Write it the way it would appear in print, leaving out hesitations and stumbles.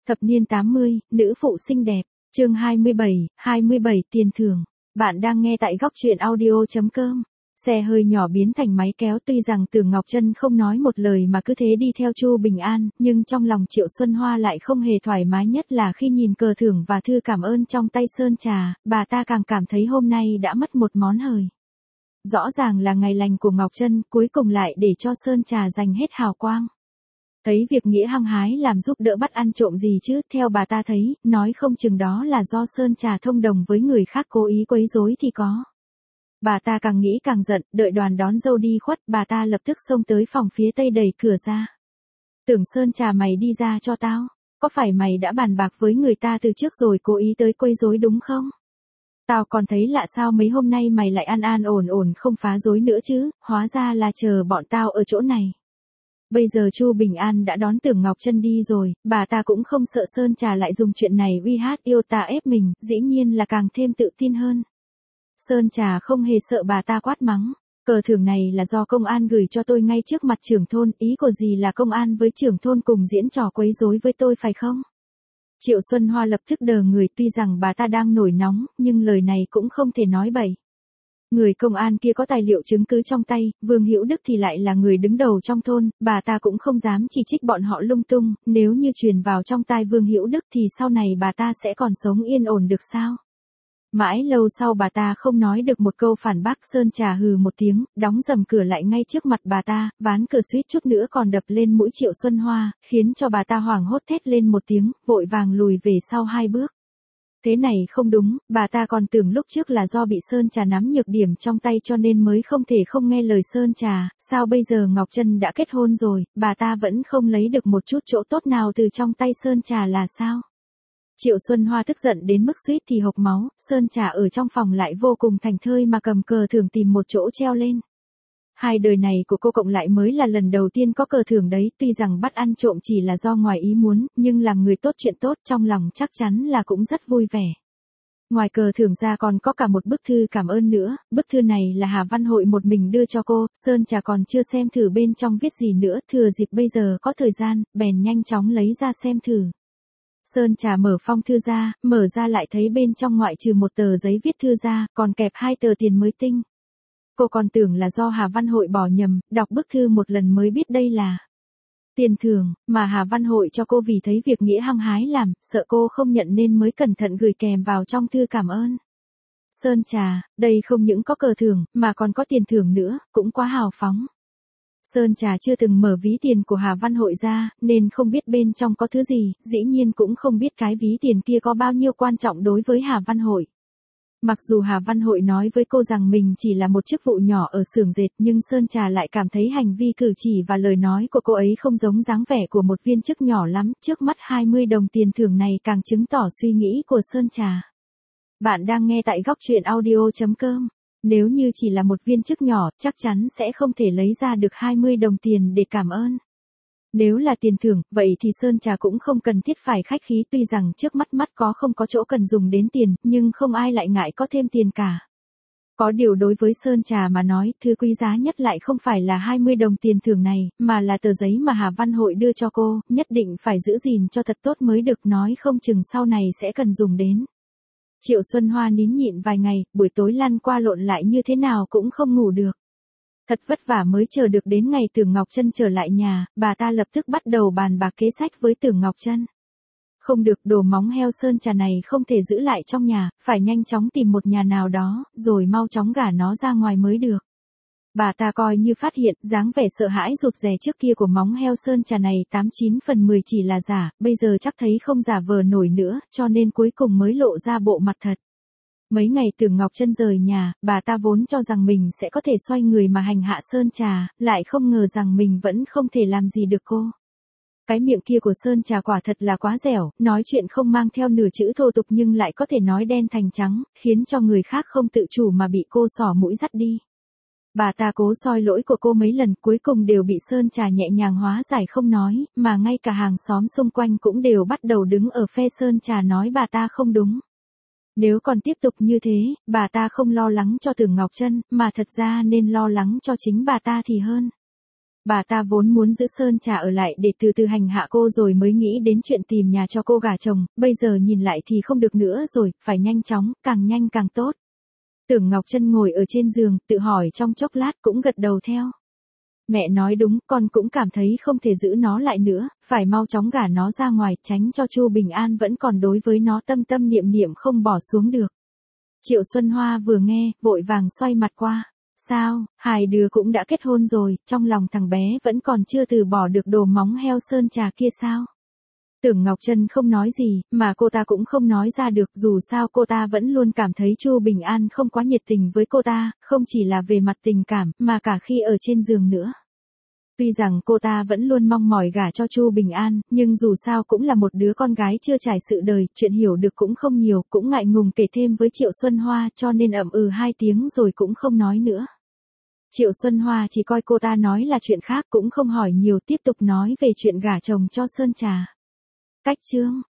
Thập niên 80, nữ phụ xinh đẹp, chương 27 tiền thưởng. Bạn đang nghe tại góc truyện audio.com. Xe hơi nhỏ biến thành máy kéo, tuy rằng Tưởng Ngọc Trân không nói một lời mà cứ thế đi theo Chu Bình An, nhưng trong lòng Triệu Xuân Hoa lại không hề thoải mái, nhất là khi nhìn cờ thưởng và thư cảm ơn trong tay Sơn Trà, bà ta càng cảm thấy hôm nay đã mất một món hời. Rõ ràng là ngày lành của Ngọc Trân, cuối cùng lại để cho Sơn Trà giành hết hào quang. Thấy việc nghĩa hăng hái làm giúp đỡ bắt ăn trộm gì chứ, theo bà ta thấy, nói không chừng đó là do Sơn Trà thông đồng với người khác cố ý quấy rối thì có. Bà ta càng nghĩ càng giận, đợi đoàn đón dâu đi khuất, bà ta lập tức xông tới phòng phía tây đẩy cửa ra. Tưởng Sơn Trà, mày đi ra cho tao, có phải mày đã bàn bạc với người ta từ trước rồi cố ý tới quấy rối đúng không? Tao còn thấy lạ sao mấy hôm nay mày lại an an ổn ổn không phá rối nữa chứ, hóa ra là chờ bọn tao ở chỗ này. Bây giờ Chu Bình An đã đón Tưởng Ngọc Trân đi rồi, bà ta cũng không sợ Sơn Trà lại dùng chuyện này uy hát yêu ta ép mình, dĩ nhiên là càng thêm tự tin hơn. Sơn Trà không hề sợ bà ta quát mắng, cờ thưởng này là do công an gửi cho tôi ngay trước mặt trưởng thôn, ý của gì là công an với trưởng thôn cùng diễn trò quấy rối với tôi phải không? Triệu Xuân Hoa lập tức đờ người, tuy rằng bà ta đang nổi nóng, nhưng lời này cũng không thể nói bậy. Người công an kia có tài liệu chứng cứ trong tay, Vương Hữu Đức thì lại là người đứng đầu trong thôn, bà ta cũng không dám chỉ trích bọn họ lung tung, nếu như truyền vào trong tai Vương Hữu Đức thì sau này bà ta sẽ còn sống yên ổn được sao? Mãi lâu sau bà ta không nói được một câu phản bác, Sơn Trà hừ một tiếng, đóng rầm cửa lại ngay trước mặt bà ta, ván cửa suýt chút nữa còn đập lên mũi Triệu Xuân Hoa, khiến cho bà ta hoảng hốt thét lên một tiếng, vội vàng lùi về sau 2 bước. Thế này không đúng, bà ta còn tưởng lúc trước là do bị Sơn Trà nắm nhược điểm trong tay cho nên mới không thể không nghe lời Sơn Trà, sao bây giờ Ngọc Trân đã kết hôn rồi, bà ta vẫn không lấy được một chút chỗ tốt nào từ trong tay Sơn Trà là sao? Triệu Xuân Hoa tức giận đến mức suýt thì hộc máu, Sơn Trà ở trong phòng lại vô cùng thành thơi mà cầm cờ thưởng tìm một chỗ treo lên. Hai đời này của cô cộng lại mới là lần đầu tiên có cờ thưởng đấy, tuy rằng bắt ăn trộm chỉ là do ngoài ý muốn, nhưng làm người tốt chuyện tốt trong lòng chắc chắn là cũng rất vui vẻ. Ngoài cờ thưởng ra còn có cả một bức thư cảm ơn nữa, bức thư này là Hà Văn Hội một mình đưa cho cô, Sơn Trà còn chưa xem thử bên trong viết gì nữa, thừa dịp bây giờ có thời gian, bèn nhanh chóng lấy ra xem thử. Sơn Trà mở phong thư ra, mở ra lại thấy bên trong ngoại trừ một tờ giấy viết thư ra, còn kẹp 2 tờ tiền mới tinh. Cô còn tưởng là do Hà Văn Hội bỏ nhầm, đọc bức thư một lần mới biết đây là tiền thưởng, mà Hà Văn Hội cho cô vì thấy việc nghĩa hăng hái làm, sợ cô không nhận nên mới cẩn thận gửi kèm vào trong thư cảm ơn. Sơn Trà, đây không những có cờ thưởng, mà còn có tiền thưởng nữa, cũng quá hào phóng. Sơn Trà chưa từng mở ví tiền của Hà Văn Hội ra, nên không biết bên trong có thứ gì, dĩ nhiên cũng không biết cái ví tiền kia có bao nhiêu quan trọng đối với Hà Văn Hội. Mặc dù Hà Văn Hội nói với cô rằng mình chỉ là một chức vụ nhỏ ở xưởng dệt, nhưng Sơn Trà lại cảm thấy hành vi cử chỉ và lời nói của cô ấy không giống dáng vẻ của một viên chức nhỏ lắm, trước mắt 20 đồng tiền thưởng này càng chứng tỏ suy nghĩ của Sơn Trà. Bạn đang nghe tại góc truyện audio.com. Nếu như chỉ là một viên chức nhỏ, chắc chắn sẽ không thể lấy ra được 20 đồng tiền để cảm ơn. Nếu là tiền thưởng, vậy thì Sơn Trà cũng không cần thiết phải khách khí, tuy rằng trước mắt có không có chỗ cần dùng đến tiền, nhưng không ai lại ngại có thêm tiền cả. Có điều đối với Sơn Trà mà nói, thứ quý giá nhất lại không phải là 20 đồng tiền thưởng này, mà là tờ giấy mà Hà Văn Hội đưa cho cô, nhất định phải giữ gìn cho thật tốt mới được, nói không chừng sau này sẽ cần dùng đến. Triệu Xuân Hoa nín nhịn vài ngày, buổi tối lăn qua lộn lại như thế nào cũng không ngủ được. Thật vất vả mới chờ được đến ngày Tưởng Ngọc Trân trở lại nhà, bà ta lập tức bắt đầu bàn bạc kế sách với Tưởng Ngọc Trân. Không được, đồ móng heo Sơn Trà này không thể giữ lại trong nhà, phải nhanh chóng tìm một nhà nào đó, rồi mau chóng gả nó ra ngoài mới được. Bà ta coi như phát hiện, dáng vẻ sợ hãi rụt rè trước kia của móng heo Sơn Trà này 89 phần 10 chỉ là giả, bây giờ chắc thấy không giả vờ nổi nữa, cho nên cuối cùng mới lộ ra bộ mặt thật. Mấy ngày Tưởng Ngọc Trân rời nhà, bà ta vốn cho rằng mình sẽ có thể xoay người mà hành hạ Sơn Trà, lại không ngờ rằng mình vẫn không thể làm gì được cô. Cái miệng kia của Sơn Trà quả thật là quá dẻo, nói chuyện không mang theo nửa chữ thô tục nhưng lại có thể nói đen thành trắng, khiến cho người khác không tự chủ mà bị cô xỏ mũi dắt đi. Bà ta cố soi lỗi của cô mấy lần, cuối cùng đều bị Sơn Trà nhẹ nhàng hóa giải không nói, mà ngay cả hàng xóm xung quanh cũng đều bắt đầu đứng ở phe Sơn Trà nói bà ta không đúng. Nếu còn tiếp tục như thế, bà ta không lo lắng cho Tưởng Ngọc Trân, mà thật ra nên lo lắng cho chính bà ta thì hơn. bà ta vốn muốn giữ Sơn Trà ở lại để từ từ hành hạ cô rồi mới nghĩ đến chuyện tìm nhà cho cô gả chồng, bây giờ nhìn lại thì không được nữa rồi, phải nhanh chóng, càng nhanh càng tốt. Tưởng Ngọc Trân ngồi ở trên giường, tự hỏi trong chốc lát cũng gật đầu theo. Mẹ nói đúng, con cũng cảm thấy không thể giữ nó lại nữa, phải mau chóng gả nó ra ngoài, tránh cho Chu Bình An vẫn còn đối với nó tâm tâm niệm niệm không bỏ xuống được. Triệu Xuân Hoa vừa nghe, vội vàng xoay mặt qua. Sao, hai đứa cũng đã kết hôn rồi, trong lòng thằng bé vẫn còn chưa từ bỏ được đồ móng heo Sơn Trà kia sao? Tưởng Ngọc Trân không nói gì, mà cô ta cũng không nói ra được, dù sao cô ta vẫn luôn cảm thấy Chu Bình An không quá nhiệt tình với cô ta, không chỉ là về mặt tình cảm, mà cả khi ở trên giường nữa. Tuy rằng cô ta vẫn luôn mong mỏi gả cho Chu Bình An, nhưng dù sao cũng là một đứa con gái chưa trải sự đời, chuyện hiểu được cũng không nhiều, cũng ngại ngùng kể thêm với Triệu Xuân Hoa, cho nên ậm ừ 2 tiếng rồi cũng không nói nữa. Triệu Xuân Hoa chỉ coi cô ta nói là chuyện khác, cũng không hỏi nhiều, tiếp tục nói về chuyện gả chồng cho Sơn Trà. Cách chương